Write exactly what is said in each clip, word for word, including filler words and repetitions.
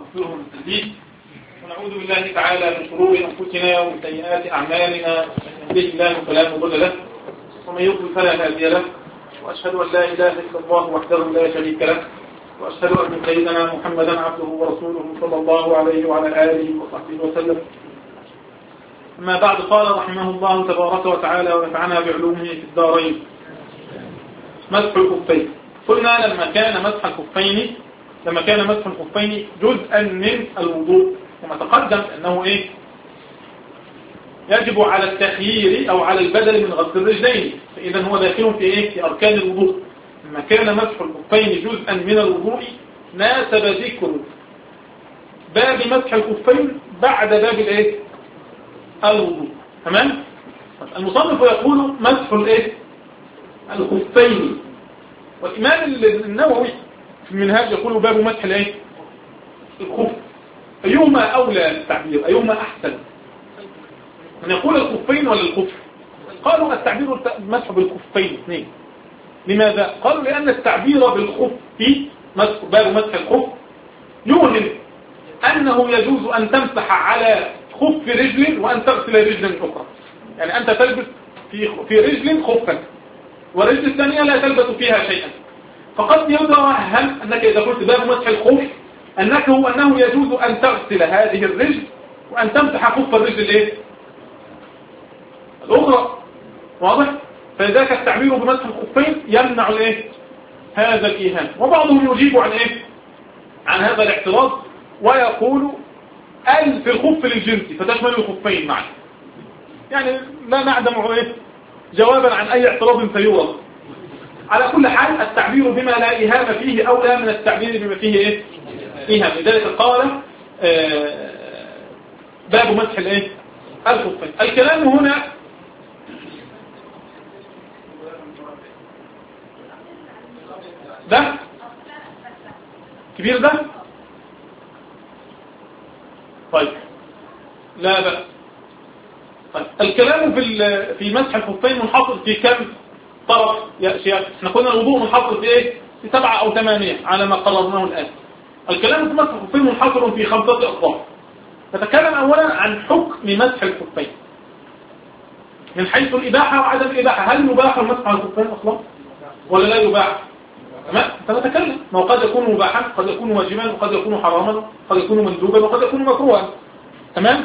ونستغفره ونستهديه ونعوذ بالله تعالى من شرور أنفسنا ومن سيئات أعمالنا، من يهده الله فلا مضل له ومن يضلل فلا هادي له، وأشهد أن لا إله إلا الله وحده لا شريك له، وأشهد أن سيدنا محمدا عبده ورسوله صلى الله عليه وعلى آله وصحبه وسلم. أما بعد، قال رحمه الله تبارك وتعالى ونفعنا بعلومه في الدارين: مسح الخفين. قلنا لما كان مسح الخفين لما كان مسح الخفين جزءا من الوضوء، كما تقدم أنه إيه يجب على التخيير أو على البدل من غسل الرجلين، فإذا هو داخل في إيه في أركان الوضوء. لما كان مسح الخفين جزءا من الوضوء ناسب ذكر باب مسح الخفين بعد باب الإيه الوضوء. تمام. المصنف يقول مسح الإيه الخفين، والإمام النووي في المنهاج يقول باب مسح الإيه الخف. أيهما أولى التعبير؟ أيهما أحسن؟ من يقول الخفين ولا الخف؟ قالوا التعبير مسح بالخفين اثنين. لماذا؟ قالوا لأن التعبير بالخف في باب مسح الخف يوهم أنه يجوز أن تمسح على خف رجل وأن تغسل رجلا أخرى. يعني أنت تلبس في في رجل خفا والرجل الثانية لا تلبس فيها شيئا، فقد يتوهم أنك إذا قلت باب مسح الخف أنك هو أنه يجوز أن تغسل هذه الرجل وأن تمسح خف الرجل الإيه الأخرى. واضح؟ فذاك التعبير بمسح الخفين يمنع الإيه هذا الإيهام. وبعضهم يجيب عن إيه عن هذا الاعتراض ويقول ال في الخف للجنس فتشمل الخفين معا. يعني لا نعدم إيه جوابا عن أي اعتراض سيورد. على كل حال التعبير بما لا إيهام فيه أولى من التعبير بما فيه إيه إيهام. لذلك قال آه باب مسح الإيه الخفين. الكلام هنا ده كبير ده. طيب لا بأس. طيب الكلام في في مسح الخفين منحصر في كم طرف يا شيخ؟ احنا قلنا الوضوء منحصر في ايه في سبعة او ثمانية على ما قررناه الآن. الكلام في مسح الخفين منحصر في خمسة أطراف. نتكلم اولا عن حكم مسح الخفين من حيث الإباحة وعدم الإباحة. هل يباح المسح على الخفين اصلا ولا لا يباح؟ تمام. فنتكلم ما قد يكون مباحا، قد يكون واجبا، وقد يكون حراما، قد يكون مندوبا، وقد يكون مكروها. تمام.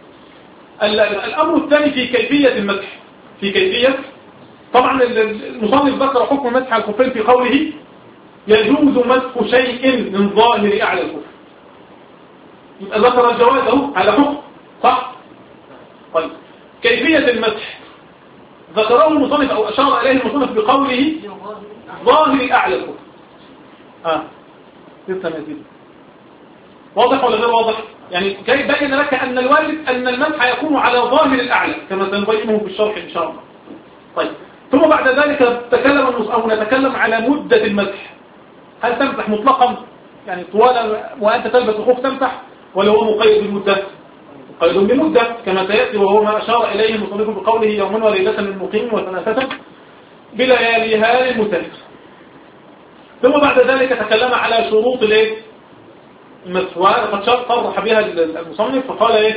الأمر الثاني في كيفية المسح. في كيفية طبعا المصنف ذكر حكم مسح على الخفين في قوله يجوز مسح شيء من ظاهر أعلى الخف. يبقى ذكر الجواز اهو على حكم صح. طيب كيفية المسح ذكره المصنف أو أشار إليه المصنف بقوله ظاهر أعلى الخف. اه لسه ما يزيد. واضح ولا غير واضح؟ يعني كي بين لك أن الواجب أن المسح يكون على ظاهر الأعلى كما سنبينه في الشرح إن شاء الله. طيب ثم بعد ذلك نتكلم أو نتكلم على مدة المسح. هل تمسح مطلقا يعني طوال وأنت تلبس الخف تمسح، ولا هو مقيد بالمدة؟ مقيد بمدة كما سيأتي، وهو ما أشار إليه المصنف بقوله يوما وليلة للمقيم وثلاثة بلياليها للمسافر. ثم بعد ذلك تكلم على شروط الايه المسح، وقد صرح بها المصنف فقال ايه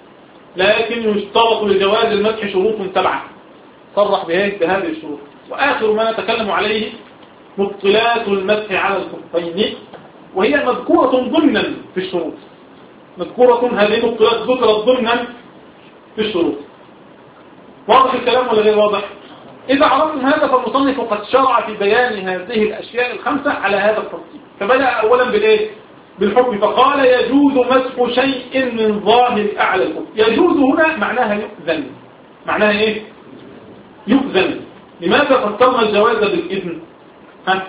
لكن يشترط لجواز المسح شروط سبعة. صرح بهذه الشروط. وآخر ما نتكلم عليه مبطلات المسح على الخفين، وهي مذكورة ضمنا في الشروط. مذكورة هذه مبطلات ذكرت ضمنا في الشروط. واضح الكلام ولا غير واضح؟ إذا عرفتم هذا فالمصنف قد شرع في بيان هذه الأشياء الخمسة على هذا الترتيب. فبدأ أولا بالإيه بالحكم فقال يجوز مسح شيء من ظاهر أعلى الخف. يجوز هنا معناها يؤذن. معناها إيه يؤذن. لماذا قدرنا الجواز بالإذن؟ ها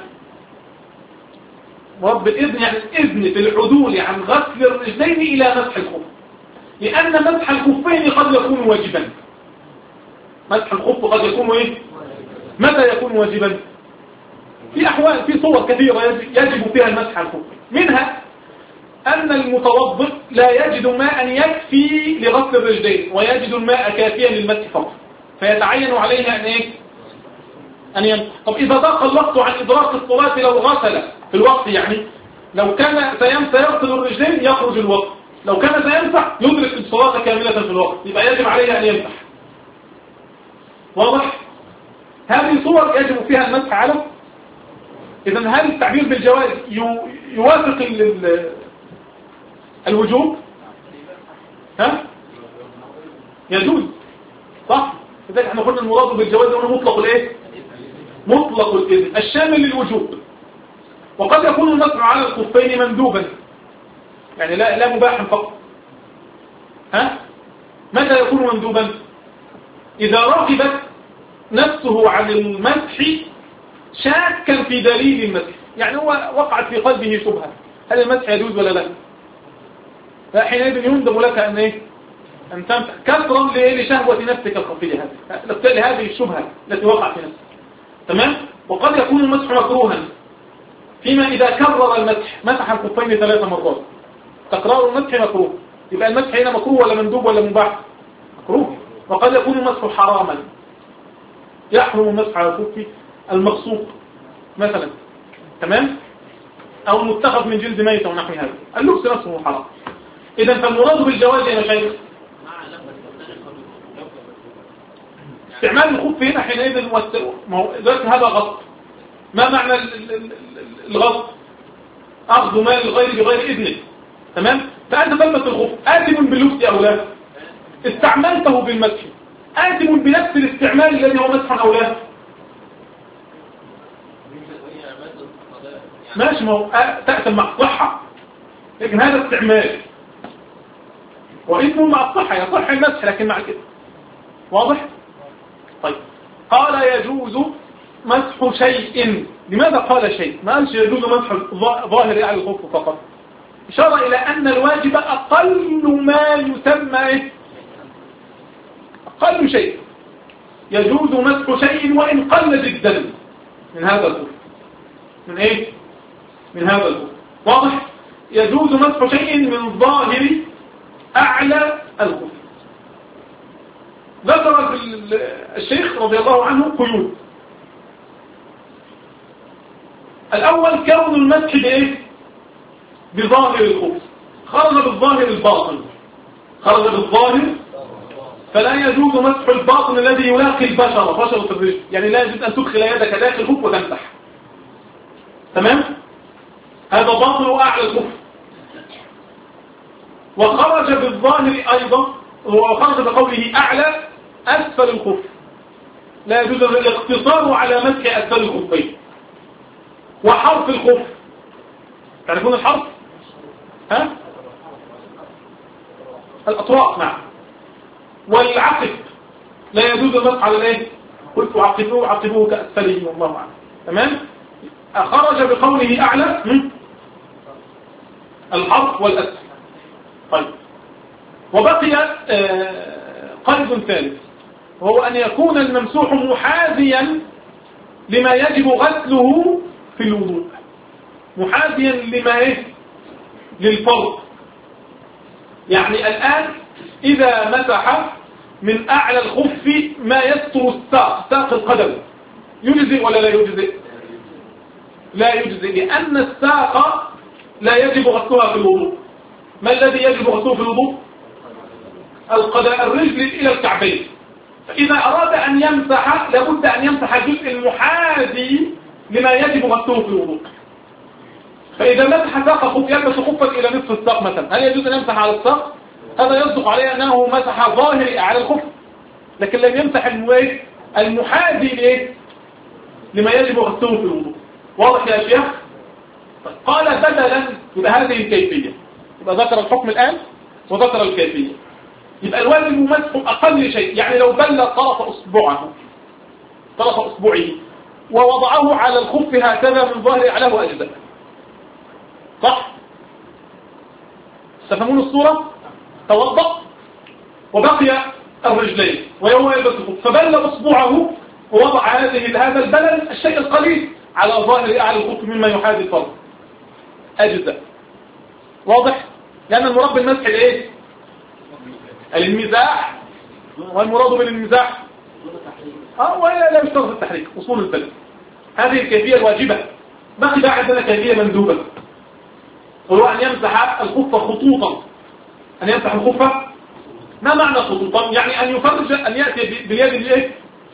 رب الإذن يعني الإذن في العدول عن غسل الرجلين إلى مسح الخف، لأن مسح الخفين قد يكون واجبا. مسح الخف قد يكون إيه متى يكون واجبا؟ في أحوال في صور كثيرة يجب فيها المسح على الخف. منها أن المتوضئ لا يجد ماء يكفي لغسل الرجلين ويجد الماء كافيا للمسح فقط، فيتعين عليه أن إيه أن يمسح. طب إذا ضاق الوقت عن إدراك الصلاة لو غسل في الوقت يعني لو كان سيغسل الرجلين يخرج الوقت، لو كان سيمسح يدرك الصلاة كاملة في الوقت، يبقى يجب عليه أن يمسح. واضح؟ هذه صور يجب فيها المسح على. إذا هل التعبير بالجواز يوافق الوجوب؟ ها؟ يجوز، صح؟ لذلك احنا قلنا المراد بالجواز هو مطلق الايه؟ مطلق الإذن الشامل للوجوب. وقد يكون المسح على الخفين مندوبا، يعني لا لا مباحا فقط. ها؟ متى يكون مندوبا؟ إذا رغبت نفسه عن المسح شاكا في دليل المسح، يعني هو وقعت في قلبه شبهة، هل المسح يجوز ولا لا؟ فحينئذ يندب لك أن إيه؟ أن تمسح كثرا لشهوة نفسك الخفية هذه، لهذه الشبهة التي وقعت في نفسك. تمام؟ وقد يكون المسح مكروها فيما إذا كرر المسح، مسح الخفين ثلاث مرات، تكرار المسح مكروه، يبقى المسح هنا مكروه ولا مندوب ولا مباح؟ مكروه. وقد يكون المسح حراما، يحرم المسح على الخف المغصوب مثلا، تمام؟ أو المتخذ من جلد ميت أو نحو هذا، اللبس نفسه حرام. إذا فالمراد بالجواز يا مشايخ استعمال الخف هنا حينئذ دلوقتي هذا غصب. ما معنى الغصب؟ أخذ مال الغير بغير إذنه، تمام؟ فأنت تلبس الخف، آثم باللبس أو لا؟ استعملته بالمسح، آثم بنفس الاستعمال الذي هو مسح أو لا؟ ماشي، ما هو تأثم مع الصحة، لكن هذا استعمال، وإثم مع الصحة، يصح المسح لكن مع الإثم. واضح؟ طيب، قال يجوز مسح شيء. لماذا قال شيء؟ ما قالش يجوز مسح ظاهر يعني الخف فقط، إشارة إلى أن الواجب أقل ما يسمى أقل شيء، يجوز مسح شيء وإن قل جدا من هذا الخف. من إيه؟ من هذا الخف. واضح؟ يجوز مسح شيء من ظاهر أعلى الخف. ذكر الشيخ رضي الله عنه قيود. الأول كون المسح بإيه؟ بظاهر الخف، خرج بالظاهر الباطن، خرج بالظاهر، فلا يجوز مسح الباطن الذي يلاقي البشرة، بشرة الرجل، يعني لا يجوز أن تدخل يدك داخل الخف وتمسح. تمام؟ هذا باطن أعلى الخف. وخرج بالظاهر أيضا، وخرج بقوله أعلى أسفل الخف، لا يجوز الاقتصار على مسح أسفل الخفين. وحرف الخف، تعرفون الحرف؟ ها؟ الأطراف، نعم. والعقب لا يجوز المسح على الايه؟ قلت عقبوه عقبوه كأسفله والله أعلم. تمام؟ خرج بقوله أعلى الحرف والأسفل. طيب، وبقي قيد ثالث، وهو أن يكون الممسوح محاذيا لما يجب غسله في الوضوء، محاذيا لما ايه؟ للفرض. يعني الآن إذا مسح من أعلى الخف ما يستر الساق، ساق القدم، يجزئ ولا لا يجزئ؟ لا يجزئ، لأن الساق لا يجب غسلها في الوضوء. ما الذي يجب غسله في الوضوء؟ القدم، الرجل إلى الكعبين. فإذا أراد أن يمسح لابد أن يمسح الجزء المحاذي لما يجب غسله في الوضوء. فإذا مسح ساق خف، يلبس خفا إلى نصف الساق مثلا، هل يجوز أن يمسح على الساق؟ هذا يصدق عليه أنه مسح ظاهري على الخف، لكن لم يمسح المحاذي لإيه؟ لما يجب غسله في الوضوء. واضح يا شيخ؟ قال بدلا، يبقى هذه الكيفية، يبقى ذكر الحكم الآن وذكر الكيفية. يبقى الواجب مسح أقل شيء، يعني لو بل طرف أصبعه طرف أصبعه ووضعه على الخف هكذا من ظهر عليه أجزاء، صح؟ تفهمون الصورة؟ توضأ وبقي الرجلين ويوم يلبس الخف، فبل أصبعه ووضع هذه هذا البلل الشيء القليل على ظاهر أعلى الخف مما يحاذي الفرض، أجزاء. واضح؟ لأن المراد بالمسح الايه؟ المزاح، والمراد بالمزاح اه ولا لا يشترط التحريك، اصول البلد. هذه الكيفية الواجبة. بقي بقى عندنا كيفية مندوبة. وهو أن يمسح الخف خطوطا. أن يمسح الخف ما معنى خطوطا؟ يعني أن يفرج، أن يأتي باليد الايه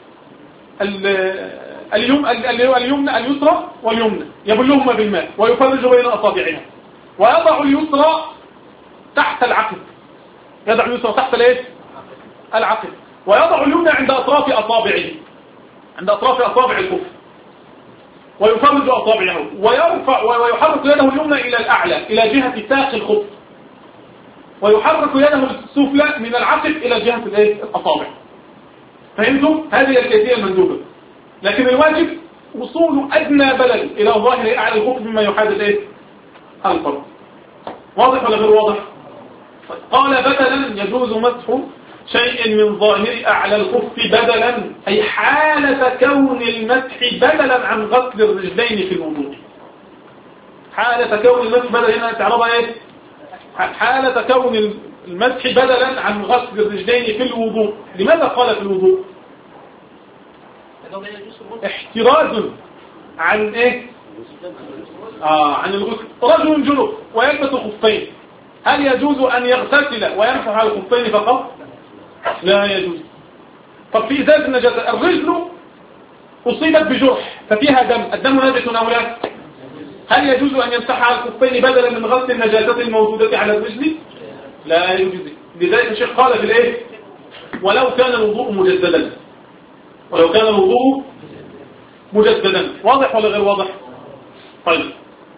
اليمنى اليسرى واليمنى يبلهما بالماء ويفرج بين أصابعها، ويضع اليسرى تحت العقد، يضع اليسرى تحت الايه العقد، ويضع اليمنى عند أطراف أصابعه، عند أطراف أصابع الخف، ويفرج أصابعه ويرفع ويحرك يده اليمنى إلى الأعلى إلى جهة ساق الخف، ويحرك يده السفلى من العقد إلى جهة الايه الأصابع. فهمتم؟ هذه الكيفية المندوبة. لكن الواجب وصول أدنى بلد إلى ظاهر أعلى الخف مما يحدد ايه الفرد. واضح ولا غير واضح؟ قال بدلا يجوز مسح شيء من ظاهر أعلى الخف بدلا، أي حالة كون المسح بدلا عن غسل الرجلين في الوضوء. حالة كون المسح بدلا هنا تعرضها ايه؟ حالة كون المسح بدلا عن غسل الرجلين في الوضوء. لماذا قال في الوضوء؟ احتراز عن ايه آه عن الغسل. رجل جنب ويلبس خفين، هل يجوز ان يغتسل ويمسح على الخفين فقط؟ لا يجوز. طب في ازالة النجاسة، الرجل اصيبت بجرح ففيها دم، الدم نجس او لا؟ هل يجوز ان يمسح على الخفين بدلا من غسل النجاسة الموجودة على الرجل؟ لا يجوز. لذلك الشيخ قال في الايه ولو كان الوضوء مجددا، ولو كان الوضوء مجددا. واضح ولا غير واضح؟ طيب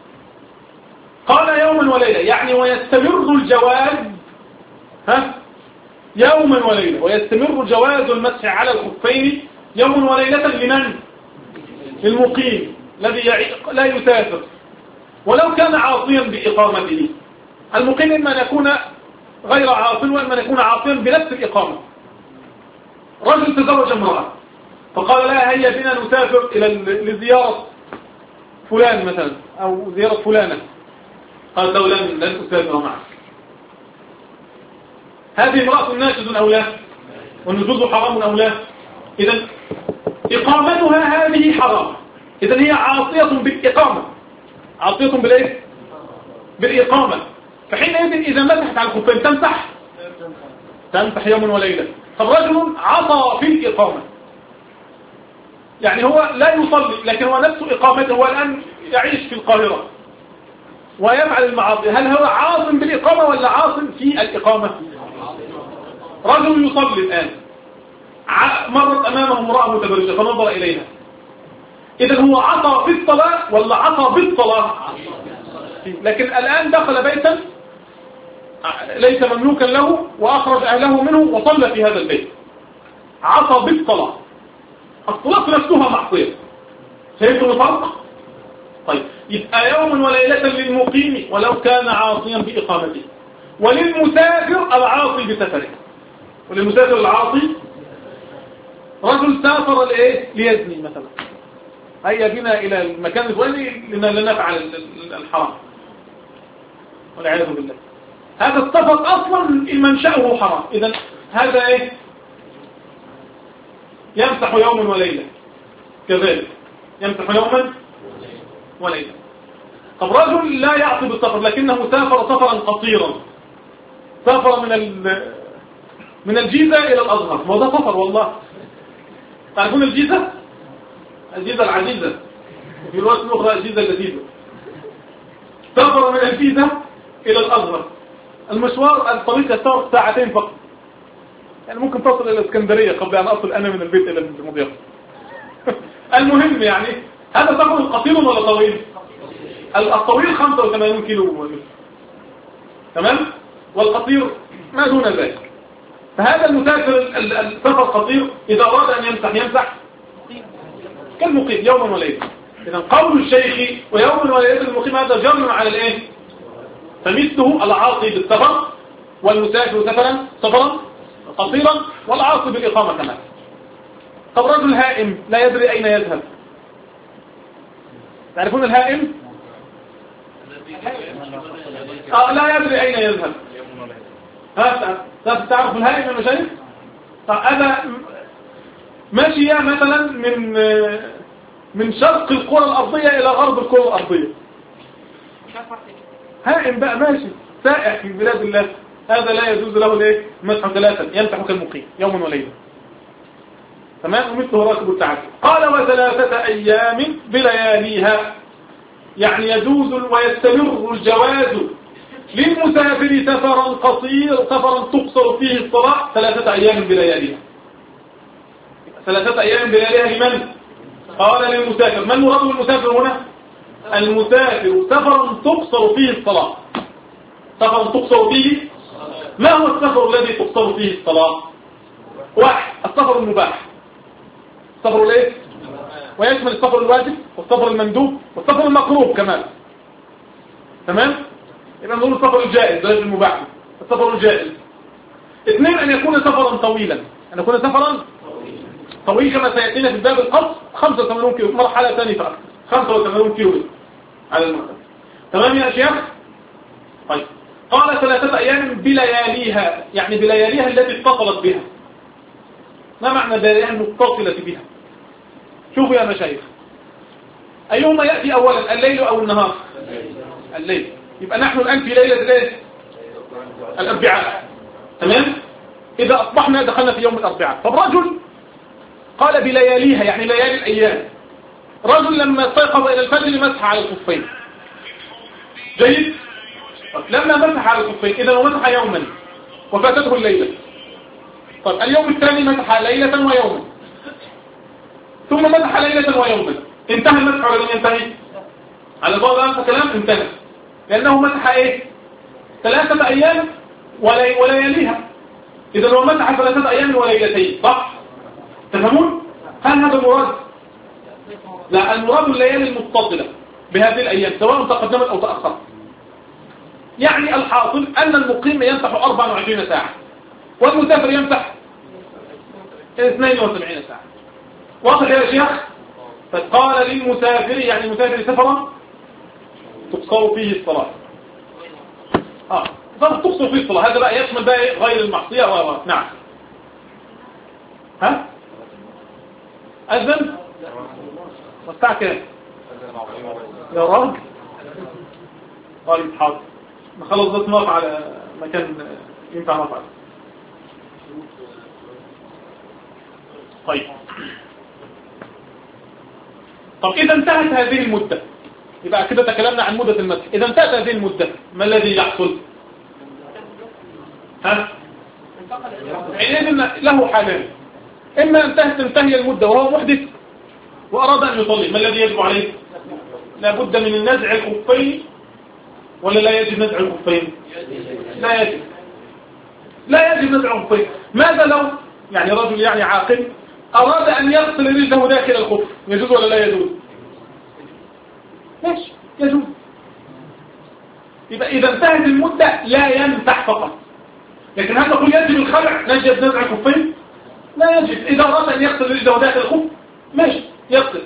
قال يوما وليلة، يعني ويستمر الجواز ها يوما وليلة، ويستمر جواز المسح على الخفين يوما وليلة لمن؟ للمقيم الذي لا يسافر ولو كان عاصيا بإقامته. المقيم إما أن يكون غير عاصٍ وإما أن يكون عاصيا بنفس الإقامة. رجل تزوج امرأة فقال لها هيا بنا نسافر إلى لزيارة فلان مثلا أو زيارة فلانة، قال له لن لن أسافر معك. هذه امرأة ناشز أو لا؟ والنشوز حرام أو لا؟ إذن إقامتها هذه حرام، إذن هي عاصية بالإقامة، عاصية بالإيه؟ بالإقامة. فحينئذ إذا مسحت على الخفين تمسح تمسح يوم وليلة. فالرجل عصى في الإقامة، يعني هو لا يصلي لكن هو نفس إقامته، هو الآن يعيش في القاهرة ويفعل المعاصي، هل هو عاص بالإقامة ولا عاص في الإقامة؟ رجل يصلي الآن، مرت أمامه امرأة متبرجة فنظر إليها، إذا هو عصى في الصلاة ولا عصى بالصلاة؟ لكن الآن دخل بيتا ليس مملوكا له وأخرج أهله منه وصلى في هذا البيت، عصى بالصلاة. الصلاة نفسها معصية. فهمتم الفرق؟ طيب يبقى يوم وليلة للمقيم ولو كان عاصيا بإقامته، وللمسافر العاصي بسفره. وللمسافر العاصي رجل سافر لإيه؟ ليزني مثلا، هيا بنا إلى المكان الفلاني لنفعل الحرام والعياذ بالله. هذا السفر أصلا منشأه حرام، إذا هذا إيه؟ يمسح يوم وليلة كذلك، يمسح يوما وليلة. طب رجل لا يعصي بالسفر لكنه سافر سفرا قصيرا، سافر من من الجيزة إلى الأزهر، ما ده سفر والله. تعرفون الجيزة؟ الجيزة العزيزة، وفي الوقت الأخرى الجيزة اللذيذة. سافر من الجيزة إلى الأزهر، المشوار الطريق يستغرق ساعتين فقط، يعني ممكن تصل إلى الإسكندرية قبل أن أصل أنا من البيت إلى المضيافة. المهم يعني هذا سفر قصير ولا طويل؟ الطويل خمسة وثمانين كيلو تمام، والقصير ما دون ذلك. فهذا المسافر السفر قصير إذا أراد أن يمسح يمسح كالمقيم يوما وليلة. إذا قول الشيخ ويوم وليلة المقيم هذا جر على الإيه؟ فمثله العاصي بالسفر والمسافر سفرا سفرا قصيرا والعاصي بالإقامة كمان. طب رجل هائم لا يدري أين يذهب، تعرفون الهائم؟ آه لا يدري أين يذهب. ها تعرف الهائم يا مشايخ؟ هذا ماشي مثلا من من شرق الكرة الأرضية إلى غرب الكرة الأرضية. هائم بقى ماشي سائح في بلاد الله، هذا لا يجوز له الايه مسح ثلاثا يمسح كالمقيم يوما وليلة. تمام. ومثله راكب التعدي. قال وثلاثة أيام بلياليها، يعني يجوز ويستمر الجواز للمسافر سفرا قصير سفرا تقصر فيه الصلاة ثلاثة أيام بلياليها. ثلاثة أيام بلياليها لمن؟ قال للمسافر. من مراد المسافر هنا؟ المسافر سفرا تقصر فيه الصلاة. سفرا تقصر فيه، ما هو السفر الذي تقصر فيه الصلاة؟ واحد السفر المباح، السفر الايه؟ ويشمل السفر الواجب والسفر المندوب والسفر المقروب كمان. تمام. يبقى نقول السفر الجائز غير المباح، السفر الجائز. اثنين ان يكون سفرا طويلا، ان يكون سفرا طويل كما سيأتينا في باب القصر خمسة وثمانين كيلو، مرحلة ثانية فقط خمسة وثمانين كيلو على المرحلة. تمام يا شيخ؟ طيب. قال ثلاثة أيام بلياليها، يعني بلياليها التي اتصلت بها. ما معنى بلياليها المتصلة بها؟ شوفوا يا مشايخ، أيهما يأتي أولا الليل أو النهار؟ الليل. يبقى نحن الآن في ليلة الايه؟ الأربعاء. تمام. إذا أصبحنا دخلنا في يوم الأربعاء. طب رجل قال بلياليها يعني ليالي الأيام. رجل لما استيقظ إلى الفجر مسح على الخفين. جيد. لما مسح على الخفين إذا مسح يوما وفاتته الليلة. طب اليوم الثاني مسح ليلة ويوما، ثم مسح ليلة ويوما، انتهى المسح ولا لم ينتهي؟ على بعض هذا الكلام انتهى، لأنه مسح ايه؟ ثلاثة أيام ولياليها. إذا هو مسح ثلاثة أيام وليلتين، صح؟ تفهمون؟ هل هذا المراد؟ لا، المراد الليالي المتصلة بهذه الأيام سواء تقدمت أو تأخرت. يعني الحاصل أن المقيم يمسح أربعة وعشرين ساعة والمسافر يمسح اثنين وسبعين ساعة. واضح يا شيخ؟ فقال للمسافر يعني المسافر سفرا تقصر فيه الصلاة. اه سفر تقصر فيه الصلاة، هذا بقى يشمل بقى غير المعصية و نعم. ها؟ أذن؟ والساعة كام؟ يا راجل. طيب حاضر، نخلص بس نقف على مكان ينفع نقف عليه. طيب. طب إذا انتهت هذه المدة، يبقى كده تكلمنا عن مدة المسح. إذا انتهت هذه المدة ما الذي يحصل؟ ها؟ حينئذ له حالان، إما انتهت تنتهي المدة وهو محدث وأراد أن يصلي، ما الذي يجب عليه؟ لابد من النزع الخفين ولا لا يجب نزع الخفين؟ لا يجب، لا يجب نزع الخفين. ماذا لو يعني رجل يعني عاقل أراد أن يغسل رجله داخل الخف، يجوز ولا لا يجوز؟ ماشي يجوز. يبقى إذا انتهت المدة لا يمسح فقط. لكن هل نقول يجب الخلع نجد نزع الخفين؟ لا يجب. إذا أراد أن يغسل رجله داخل الخف ماشي يغسل،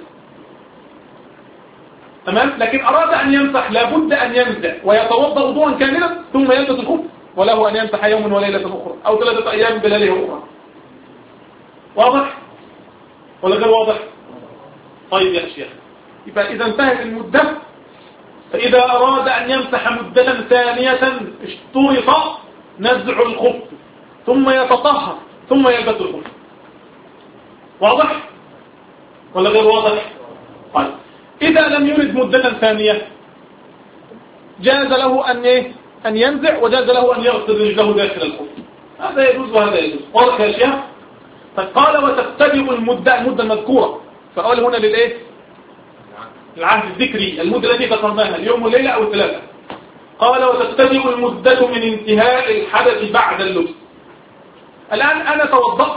تمام. لكن أراد أن يمسح لابد أن ينزع ويتوضأ وضوءا كاملا ثم يلبس الخف، وله أن يمسح يوم وليلة أخرى أو ثلاثة أيام بليلة أخرى. واضح ولا غير واضح؟ طيب يا شيخ، يبقى إذا انتهت المدة فإذا أراد أن يمسح مدة ثانية اشترط نزع الخف ثم يتطهر ثم يلبس الخف. واضح ولا غير واضح؟ طيب إذا لم يرد مدة ثانية جاز له أن إيه؟ أن ينزع، وجاز له أن يغسل رجله داخل الخف. هذا يجوز وهذا يجوز. واضح يا شيخ؟ فقال وتبتدئ المدة المدة المذكورة، فقال هنا للإيه؟ العهد الذكري، المدة التي ذكرناها اليوم والليلة أو الثلاثة. قال وتبتدئ المدة من انتهاء الحدث بعد اللبس. الآن أنا توضأت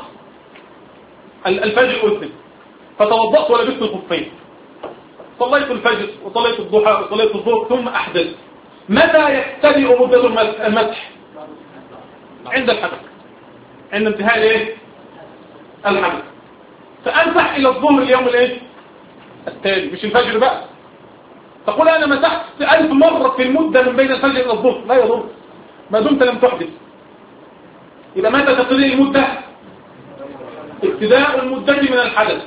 الفجر أذن، فتوضأت ولبست الخفين، صليت الفجر وصليت الضحى وصليت الظهر ثم أحدث. متى يبتدئ مدة المسح؟ عند الحدث، عند انتهاء الايه؟ الحدث. فأمسح إلى الظهر اليوم الايه؟ التالي، مش الفجر بقى. تقول أنا مسحت ألف مرة في المدة من بين الفجر إلى الظهر، لا يضر ما دمت لم تحدث. إذا متى تبتدئ المدة؟ ابتداء المدة من الحدث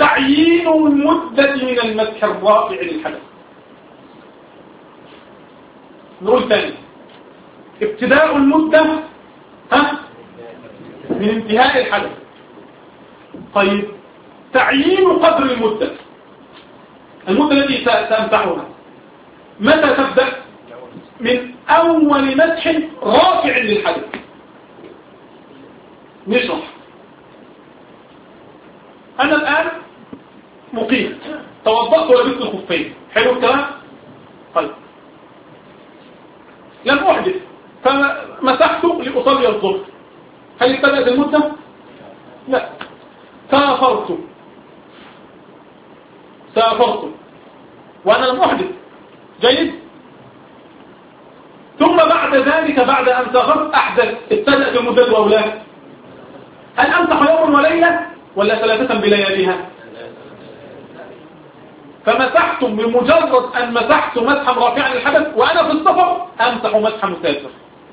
وتعيين المدة من المسح الرافع للحدث. نقول تاني، ابتداء المدة ها من انتهاء الحدث. طيب تعيين قدر المدة، المدة التي سأمسحها متى تبدأ؟ من أول مسح رافع للحدث. نشرح. أنا الآن مقيم، توضأت ولبست الخفين، حلو الكلام؟ طيب لم أحدث فمسحت لأصلي الظهر، هل ابتدأت المدة؟ لا. سافرت سافرت وأنا لم أحدث، جيد؟ ثم بعد ذلك بعد أن سافرت أحدث، ابتدأت المدة أو لا؟ هل أمسح يوم وليلة ولا ثلاثة بلياليها؟ فمسحتم بمجرد أن مسحت مسحا رافعا للحدث وأنا في السفر أمسح مسحا مسافر،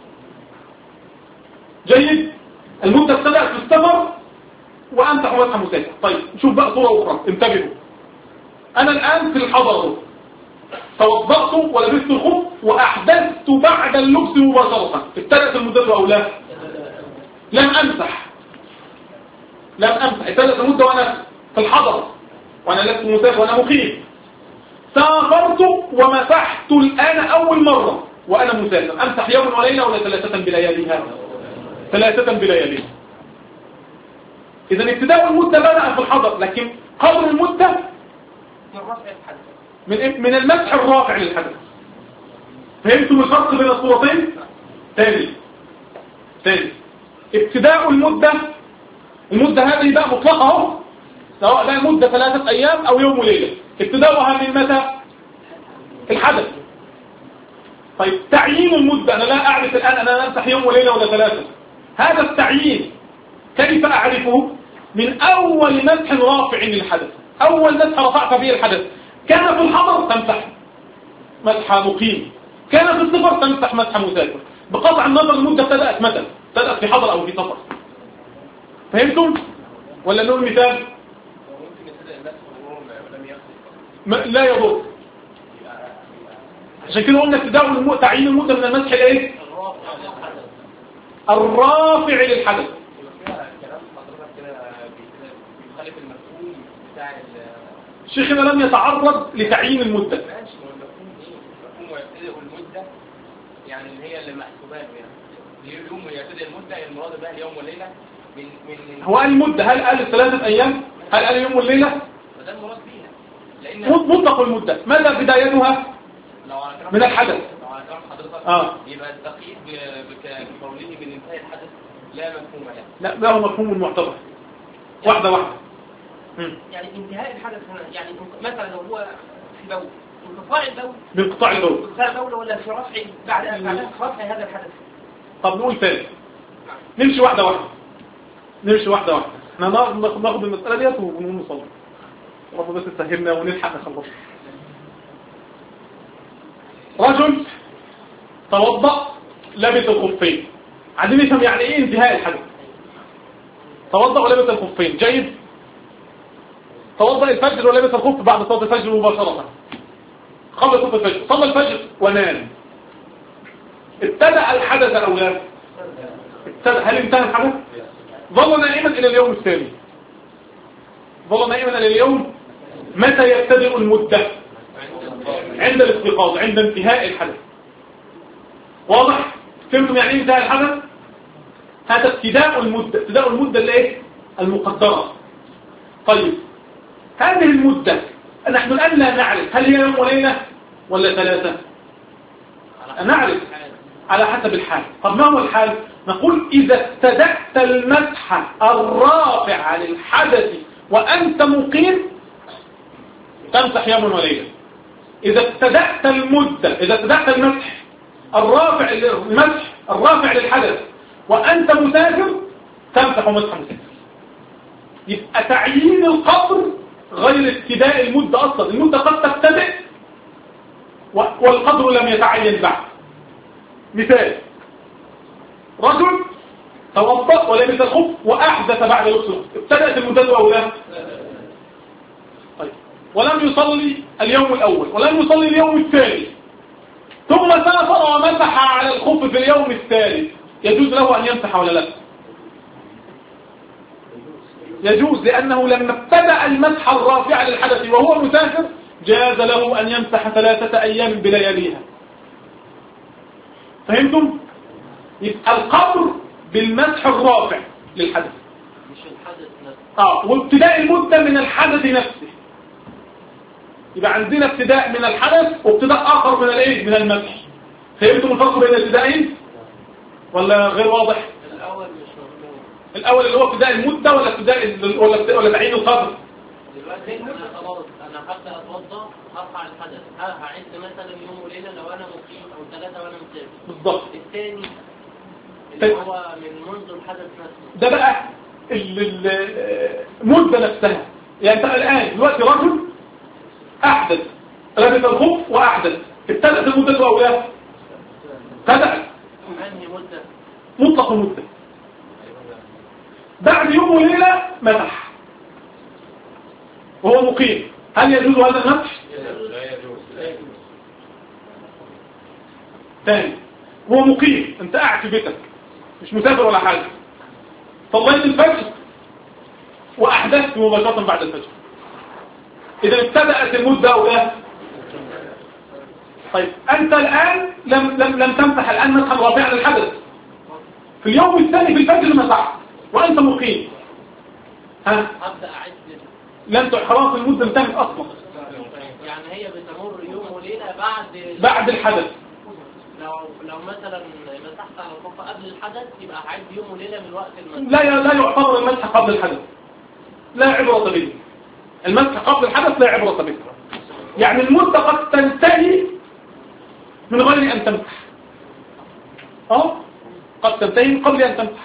جيد؟ المدة ابتدأت في السفر وأمسح مسحا مسافر. طيب نشوف بقى صورة أخرى، انتبهوا. أنا الآن في الحضر، توضأت ولبست الخف وأحدثت بعد اللبس مباشرة، ابتدأت المدة أو لا؟ لم أمسح لم أمسح ابتدأت المدة وأنا في الحضر وأنا لست مسافر وأنا مقيم. سافرت ومسحت الآن أول مرة وأنا مسافر، أمسح يوم وليلة ولا ثلاثة بلياليها؟ ثلاثة بلياليها. إذا ابتداء المدة بدأ في الحضر، لكن قدر المدة من من المسح الرافع للحدث. فهمتم الفرق بين الصورتين؟ ثاني ثاني ابتداء المدة، المدة هذه بقى مطلقة اهو، سواء بقى مدة ثلاثة أيام أو يوم وليلة، ابتداؤها من متى؟ الحدث. طيب تعيين المدة، أنا لا أعرف الآن أنا أمسح يوم وليلة ولا ثلاثة، هذا التعيين كيف أعرفه؟ من أول مسح رافع للحدث، أول مسح رفعت به الحدث، كان في الحضر تمسح مسح مقيم، كان في السفر تمسح مسح مسافر، بقطع النظر المدة ابتدأت متى؟ ابتدأت في حضر أو في سفر. فهمتم؟ ولا نقول مثال؟ لا يضر. عشان كده قلنا ابتداء تعيين المدة من المسح الايه؟ الرافع للحدث. شيخنا لم يتعرض لتعيين المدة. ماشي، المفهوم يبتدئ المدة يعني اللي هي اللي محسوبة يعني اليوم يبتدئ المدة، المراد بها اليوم والليلة من من هو قال المدة، هل قال الثلاثة أيام؟ هل قال اليوم والليلة؟ ده المراد بيها، لأن مطلق المدة، ماذا بدايتها؟ من الحدث. لو على كلام حضرتك آه. يبقى التقييد بقوله من انتهاء الحدث لا مفهوم له. لا له مفهوم معتبر. واحدة واحدة. يعني انتهاء الحدث هنا يعني مثلا لو هو في بول، انقطاع البول بانقطاع البول، انقطاع البول ولا في رفع بعد بعد رفع هذا الحدث. طب نقول ثاني، نمشي واحدة واحدة نمشي واحدة واحدة احنا ناخد المسألة ديت ونقول نصلي، رب بس تسهلنا ونلحق نخلص. رجل توضأ لبس الخفين، عايزين نفهم يعني ايه انتهاء الحدث. توضأ ولبس الخفين، جيد. توضأ الفجر ولبس الخف بعد صلاة الفجر مباشرة، قبل صلاة الفجر، صلى الفجر ونام. ابتدأ الحدث أو لا؟ ابتدأ. هل انتهى الحدث؟ ظل نائما إلى اليوم الثاني، ظل نائما إلى اليوم. متى يبتدئ المدة؟ عند الاستيقاظ، عند انتهاء الحدث. واضح؟ فهمتم يعني ايه انتهاء الحدث؟ هذا ابتداء المدة، ابتداء المدة اللي ايه؟ المقدرة. طيب هذه المدة نحن الآن لا نعرف هل هي يوم وليلة ولا ثلاثة، نعرف على حسب الحال. طب ما هو الحال؟ نقول إذا ابتدأت المسح الرافع للحدث وأنت مقيم تمسح يوم وليلة. إذا ابتدأت المدة، إذا ابتدأت المسح الرافع المسح الرافع للحدث وأنت مسافر تمسح مسح مسافر. يبقى تعيين القدر غير ابتداء المدة أصلا، المدة قد تبتدئ والقدر لم يتعين بعد. مثال، رجل توضأ ولبس الخف وأحدث بعد لبس الخف، ابتدأت المدة أو لا؟ طيب ولم يصلي اليوم الأول ولم يصلي اليوم الثاني، ثم سافر ومسح على الخف في اليوم الثالث، يجوز له أن يمسح ولا لا؟ يجوز، لأنه لما ابتدأ المسح الرافع للحدث وهو مسافر جاز له أن يمسح ثلاثة أيام بلياليها. فهمتم؟ يبقى القبر بالمسح الرافع للحدث مش الحدث نفسه. اه وابتداء المدة من الحدث نفسه. يبقى عندنا ابتداء من الحدث وابتداء آخر من الايه؟ من المسح. فهمتم الفرق بين الابتدائين ولا غير واضح؟ الأول مش مفهوم. الأول اللي هو ابتداء المدة ولا ابتداء ولا ولا تعيين القبر؟ دلوقتي أنا خلاص أنا هبدأ أتوضأ هرفع الحدث، هعد مثلا يوم وليلة لو أنا مقيم أو ثلاثة وأنا مسافر. بالضبط. الثاني اللي هو من منذ الحدث نفسه. ده بقى المدة نفسها. يعني انت الآن دلوقتي رجل أحدث لبس الخف وأحدث، ابتدأت المدة أو لا؟ ابتدأت. أنهي مدة؟ مطلق المدة. بعد يوم وليلة مسح وهو مقيم، هل يجوز هذا المسح؟ لا يجوز. ثاني هو مقيم، انت قاعد في بيتك مش مسافر ولا حاجة، صليت الفجر وأحدثت مباشرة بعد الفجر، إذا ابتدأت المدة أو لا؟ طيب أنت الآن لم لم لم تمسح الآن مسحا رافعا للحدث، في اليوم الثاني في الفجر مسحت وأنت مقيم، ها؟ أبدأ أعد. لم خلاص المدة انتهت أصلا. يعني هي بتمر يوم وليلة بعد بعد الحدث. لو لو مثلا مسحت على الخف قبل الحدث يبقى هعد يوم وليلة من وقت المسح. لا لا يعتبر المسح قبل الحدث، لا عبرة به. المسح قبل الحدث لا عبرة به. يعني المدة قد تنتهي من غير أن تمسح. اه قد تنتهي قبل أن تمسح،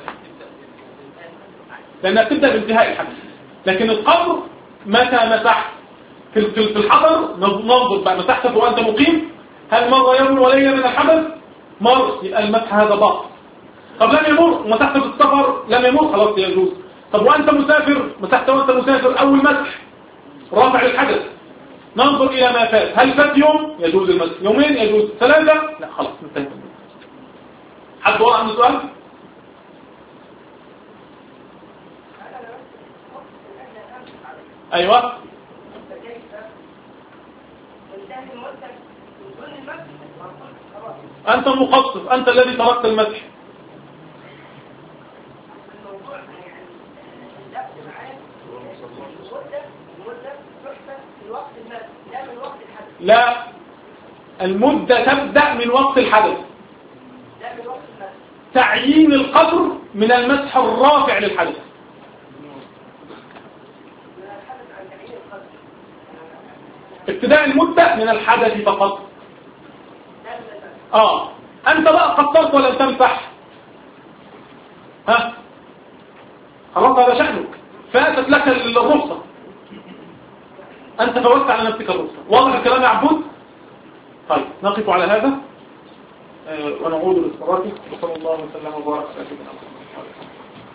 لأنها تبدأ بانتهاء الحدث. لكن القبر متى مسحت في في الحضر ننظر بقى، مسحت وأنت مقيم هل مر يوم وليلة من الحدث؟ مر، يبقى المسح هذا باطل. طب لم يمر مسحت في السفر لم يمر، خلاص يجوز. طب وأنت مسافر مسحت وأنت مسافر أول مسح رافع للحدث، ننظر إلى ما فات، هل فات يوم يجوز المسح، يومين يجوز، ثلاثة لا خلاص انتهت. حد ورا عنده سؤال؟ أيوة. أنت المقصر، أنت الذي تركت المسح. لا، المدة تبدأ من وقت الحدث. تعيين القدر من المسح الرافع للحدث. ابتداء المدة من الحدث فقط. اه انت بقى قصرت ولم تمسح، ها خلاص هذا شأنك، فاتت لك الرخصة، انت فوتت على نفسك الرخصة. واضح الكلام يا عبود؟ طيب نقف على هذا آه ونعود للصلاة. وصلى الله وسلم وبارك على سيدنا محمد.